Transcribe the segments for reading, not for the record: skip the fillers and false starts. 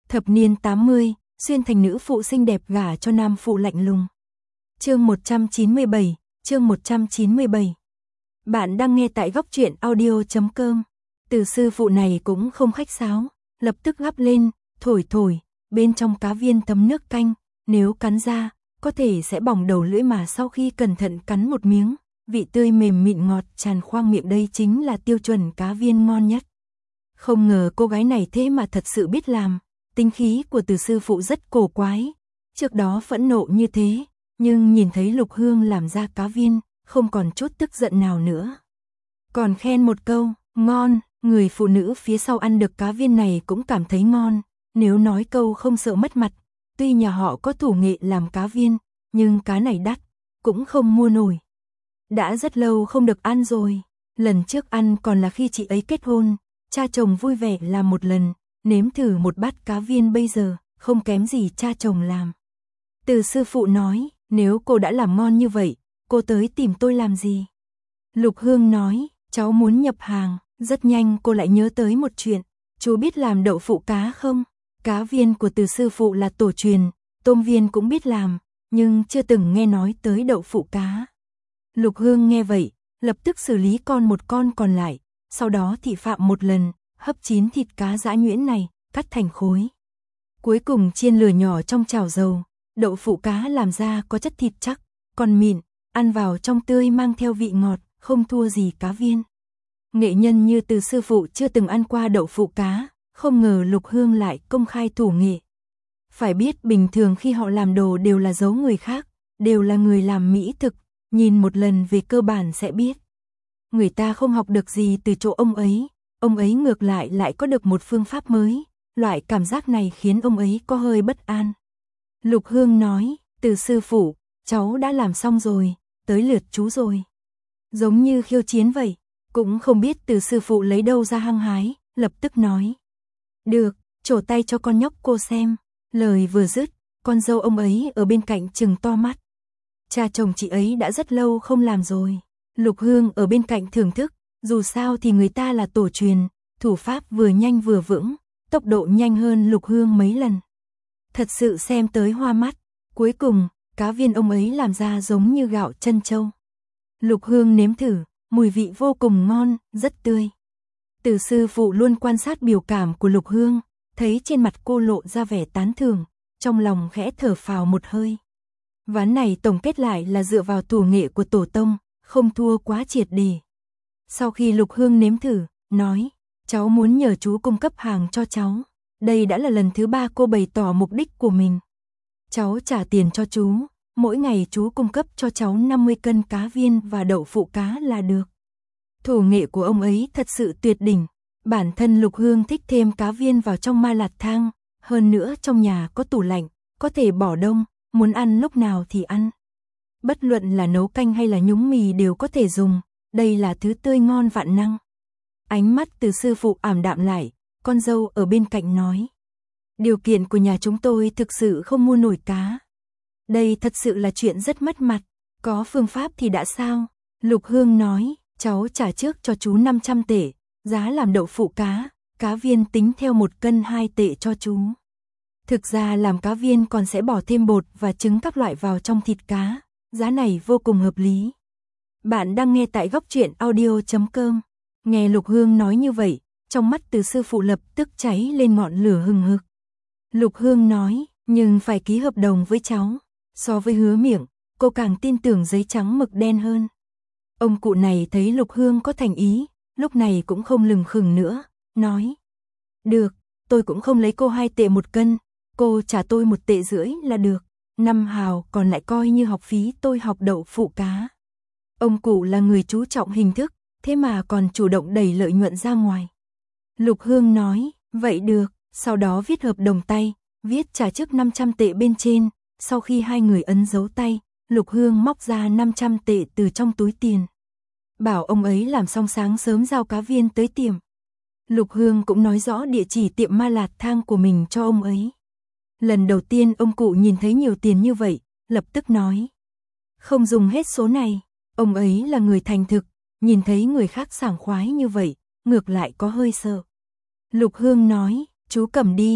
Thập niên 80, xuyên thành nữ phụ xinh đẹp gả cho nam phụ lạnh lùng. Chương 197, chương 197. Bạn đang nghe tại góc truyện audio.com. Từ sư phụ này cũng không khách sáo, lập tức gắp lên, thổi, bên trong cá viên thấm nước canh, nếu cắn ra, có thể sẽ bỏng đầu lưỡi mà sau khi cẩn thận cắn một miếng, vị tươi mềm mịn ngọt tràn khoang miệng, đây chính là tiêu chuẩn cá viên ngon nhất. Không ngờ cô gái này thế mà thật sự biết làm, tính khí của Từ sư phụ rất cổ quái. Trước đó phẫn nộ như thế, nhưng nhìn thấy Lục Hương làm ra cá viên, không còn chút tức giận nào nữa. Còn khen một câu, ngon, người phụ nữ phía sau ăn được cá viên này cũng cảm thấy ngon, nếu nói câu không sợ mất mặt, tuy nhà họ có thủ nghệ làm cá viên, nhưng cá này đắt, cũng không mua nổi. Đã rất lâu không được ăn rồi, lần trước ăn còn là khi chị ấy kết hôn, cha chồng vui vẻ làm một lần, nếm thử một bát cá viên bây giờ, không kém gì cha chồng làm. Từ sư phụ nói, nếu cô đã làm ngon như vậy, cô tới tìm tôi làm gì? Lục Hương nói, cháu muốn nhập hàng, rất nhanh cô lại nhớ tới một chuyện, chú biết làm đậu phụ cá không? Cá viên của Từ sư phụ là tổ truyền, tôm viên cũng biết làm, nhưng chưa từng nghe nói tới đậu phụ cá. Lục Hương nghe vậy, lập tức xử lý một con còn lại, sau đó thị phạm một lần, hấp chín thịt cá giã nhuyễn này, cắt thành khối. Cuối cùng chiên lửa nhỏ trong chảo dầu, đậu phụ cá làm ra có chất thịt chắc, còn mịn, ăn vào trong tươi mang theo vị ngọt, không thua gì cá viên. Nghệ nhân như Từ sư phụ chưa từng ăn qua đậu phụ cá, không ngờ Lục Hương lại công khai thủ nghệ. Phải biết bình thường khi họ làm đồ đều là giấu người khác, đều là người làm mỹ thực, nhìn một lần về cơ bản sẽ biết. Người ta không học được gì từ chỗ ông ấy ngược lại có được một phương pháp mới, loại cảm giác này khiến ông ấy có hơi bất an. Lục Hương nói, Từ sư phụ, cháu đã làm xong rồi, tới lượt chú rồi. Giống như khiêu chiến vậy, cũng không biết Từ sư phụ lấy đâu ra hăng hái, lập tức nói. Được, trổ tay cho con nhóc cô xem. Lời vừa dứt, con dâu ông ấy ở bên cạnh trừng to mắt. Cha chồng chị ấy đã rất lâu không làm rồi. Lục Hương ở bên cạnh thưởng thức, dù sao thì người ta là tổ truyền, thủ pháp vừa nhanh vừa vững, tốc độ nhanh hơn Lục Hương mấy lần. Thật sự xem tới hoa mắt, cuối cùng, cá viên ông ấy làm ra giống như gạo trân châu. Lục Hương nếm thử, mùi vị vô cùng ngon, rất tươi. Từ sư phụ luôn quan sát biểu cảm của Lục Hương, thấy trên mặt cô lộ ra vẻ tán thưởng, trong lòng khẽ thở phào một hơi. Ván này tổng kết lại là dựa vào thủ nghệ của tổ tông, không thua quá triệt để. Sau khi Lục Hương nếm thử, nói, cháu muốn nhờ chú cung cấp hàng cho cháu. Đây đã là lần thứ 3 cô bày tỏ mục đích của mình. Cháu trả tiền cho chú, mỗi ngày chú cung cấp cho cháu 50 cân cá viên và đậu phụ cá là được. Thủ nghệ của ông ấy thật sự tuyệt đỉnh. Bản thân Lục Hương thích thêm cá viên vào trong ma lạt thang, hơn nữa trong nhà có tủ lạnh, có thể bỏ đông, muốn ăn lúc nào thì ăn. Bất luận là nấu canh hay là nhúng mì đều có thể dùng, đây là thứ tươi ngon vạn năng. Ánh mắt Từ sư phụ ảm đạm lại, con dâu ở bên cạnh nói. Điều kiện của nhà chúng tôi thực sự không mua nổi cá. Đây thật sự là chuyện rất mất mặt, có phương pháp thì đã sao? Lục Hương nói, cháu trả trước cho chú 500 tệ, giá làm đậu phụ cá viên tính theo 1 cân 2 tệ cho chú. Thực ra làm cá viên còn sẽ bỏ thêm bột và trứng các loại vào trong thịt cá, giá này vô cùng hợp lý. Bạn đang nghe tại góc truyện audio.com. Nghe Lục Hương nói như vậy, trong mắt Từ sư phụ lập tức cháy lên ngọn lửa hừng hực. Lục Hương nói, nhưng phải ký hợp đồng với cháu. So với hứa miệng, cô càng tin tưởng giấy trắng mực đen hơn. Ông cụ này thấy Lục Hương có thành ý, lúc này cũng không lừng khừng nữa, nói. Được, tôi cũng không lấy cô 2 tệ 1 cân, cô trả tôi 1,5 tệ là được. 5 hào còn lại coi như học phí tôi học đậu phụ cá. Ông cụ là người chú trọng hình thức, thế mà còn chủ động đẩy lợi nhuận ra ngoài. Lục Hương nói, vậy được, sau đó viết hợp đồng tay, viết trả trước 500 tệ bên trên, sau khi hai người ấn dấu tay, Lục Hương móc ra 500 tệ từ trong túi tiền. Bảo ông ấy làm xong sáng sớm giao cá viên tới tiệm. Lục Hương cũng nói rõ địa chỉ tiệm ma lạt thang của mình cho ông ấy. Lần đầu tiên ông cụ nhìn thấy nhiều tiền như vậy, lập tức nói. Không dùng hết số này, ông ấy là người thành thực, nhìn thấy người khác sảng khoái như vậy, ngược lại có hơi sợ. Lục Hương nói, chú cầm đi,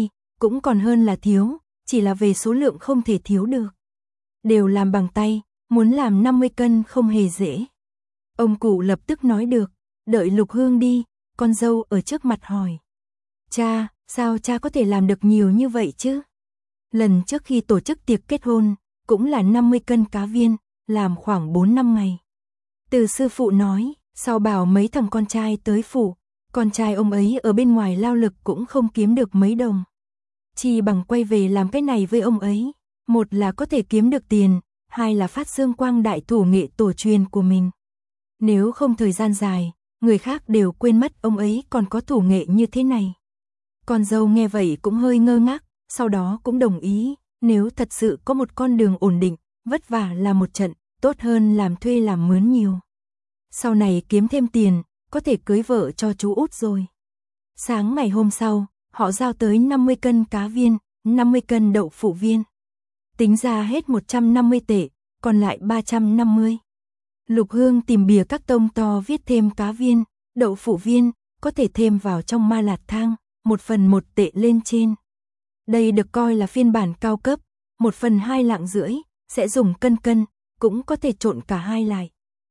cũng còn hơn là thiếu, chỉ là về số lượng không thể thiếu được. Đều làm bằng tay, muốn làm 50 cân không hề dễ. Ông cụ lập tức nói được, đợi Lục Hương đi, con dâu ở trước mặt hỏi. Cha, sao cha có thể làm được nhiều như vậy chứ? Lần trước khi tổ chức tiệc kết hôn, cũng là 50 cân cá viên, làm khoảng 4-5 ngày. Từ sư phụ nói, sau bảo mấy thằng con trai tới phủ, con trai ông ấy ở bên ngoài lao lực cũng không kiếm được mấy đồng. Chỉ bằng quay về làm cái này với ông ấy, một là có thể kiếm được tiền, hai là phát dương quang đại thủ nghệ tổ truyền của mình. Nếu không thời gian dài, người khác đều quên mất ông ấy còn có thủ nghệ như thế này. Con dâu nghe vậy cũng hơi ngơ ngác, sau đó cũng đồng ý, nếu thật sự có một con đường ổn định, vất vả là một trận, tốt hơn làm thuê làm mướn nhiều. Sau này kiếm thêm tiền, có thể cưới vợ cho chú út rồi. Sáng ngày hôm sau, họ giao tới 50 cân cá viên, 50 cân đậu phụ viên. Tính ra hết 150 tệ, còn lại 350. Lục Hương tìm bìa các tông to viết thêm cá viên, đậu phụ viên, có thể thêm vào trong ma lạt thang, 1/1 tệ lên trên. Đây được coi là phiên bản cao cấp, 1/2 lạng rưỡi, sẽ dùng cân, cũng có thể trộn cả hai lại.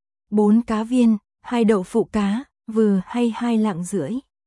4 cá viên, 2 đậu phụ cá, vừa hay 2 lạng rưỡi.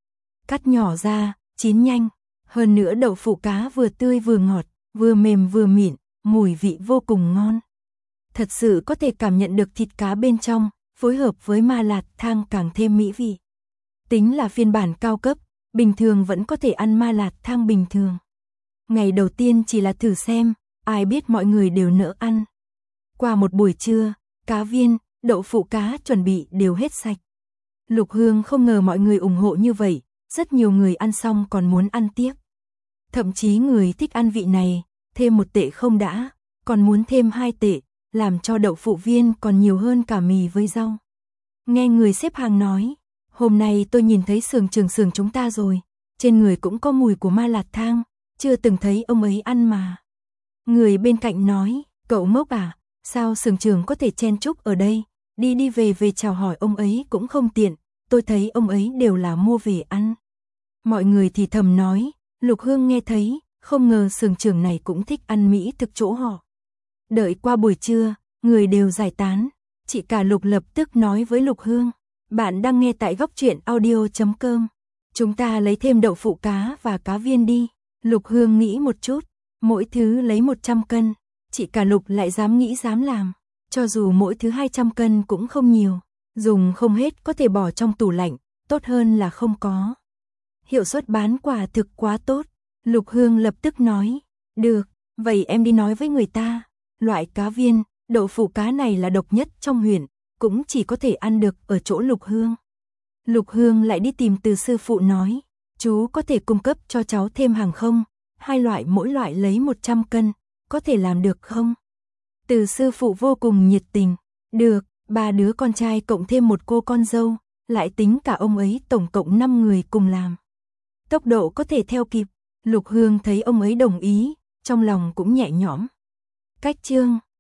Cắt nhỏ ra, chín nhanh, hơn nữa đậu phụ cá vừa tươi vừa ngọt, vừa mềm vừa mịn, mùi vị vô cùng ngon. Thật sự có thể cảm nhận được thịt cá bên trong, phối hợp với ma lạt thang càng thêm mỹ vị. Tính là phiên bản cao cấp, bình thường vẫn có thể ăn ma lạt thang bình thường. Ngày đầu tiên chỉ là thử xem, ai biết mọi người đều nỡ ăn. Qua một buổi trưa, cá viên, đậu phụ cá chuẩn bị đều hết sạch. Lục Hương không ngờ mọi người ủng hộ như vậy, rất nhiều người ăn xong còn muốn ăn tiếp. Thậm chí người thích ăn vị này, thêm 1 tệ không đã, còn muốn thêm 2 tệ, làm cho đậu phụ viên còn nhiều hơn cả mì với rau. Nghe người xếp hàng nói, hôm nay tôi nhìn thấy xưởng trưởng xưởng chúng ta rồi, trên người cũng có mùi của ma lạt thang, chưa từng thấy ông ấy ăn mà. Người bên cạnh nói, cậu ngốc à, sao xưởng trưởng có thể chen chúc ở đây, đi về chào hỏi ông ấy cũng không tiện, tôi thấy ông ấy đều là mua về ăn. Mọi người thì thầm nói, Lục Hương nghe thấy, không ngờ xưởng trưởng này cũng thích ăn mỹ thực chỗ họ. Đợi qua buổi trưa, người đều giải tán, chị cả Lục lập tức nói với Lục Hương, bạn đang nghe tại góc truyện audio.com, chúng ta lấy thêm đậu phụ cá và cá viên đi. Lục Hương nghĩ một chút, mỗi thứ lấy 100 cân, chị cả Lục lại dám nghĩ dám làm, cho dù mỗi thứ 200 cân cũng không nhiều, dùng không hết có thể bỏ trong tủ lạnh, tốt hơn là không có. Hiệu suất bán quả thực quá tốt, Lục Hương lập tức nói, được, vậy em đi nói với người ta, loại cá viên, đậu phụ cá này là độc nhất trong huyện, cũng chỉ có thể ăn được ở chỗ Lục Hương. Lục Hương lại đi tìm Từ sư phụ nói, chú có thể cung cấp cho cháu thêm hàng không, 2 loại mỗi loại lấy 100 cân, có thể làm được không? Từ sư phụ vô cùng nhiệt tình, được, 3 đứa con trai cộng thêm 1 cô con dâu, lại tính cả ông ấy tổng cộng 5 người cùng làm. Tốc độ có thể theo kịp, Lục Hương thấy ông ấy đồng ý, trong lòng cũng nhẹ nhõm. Cách chương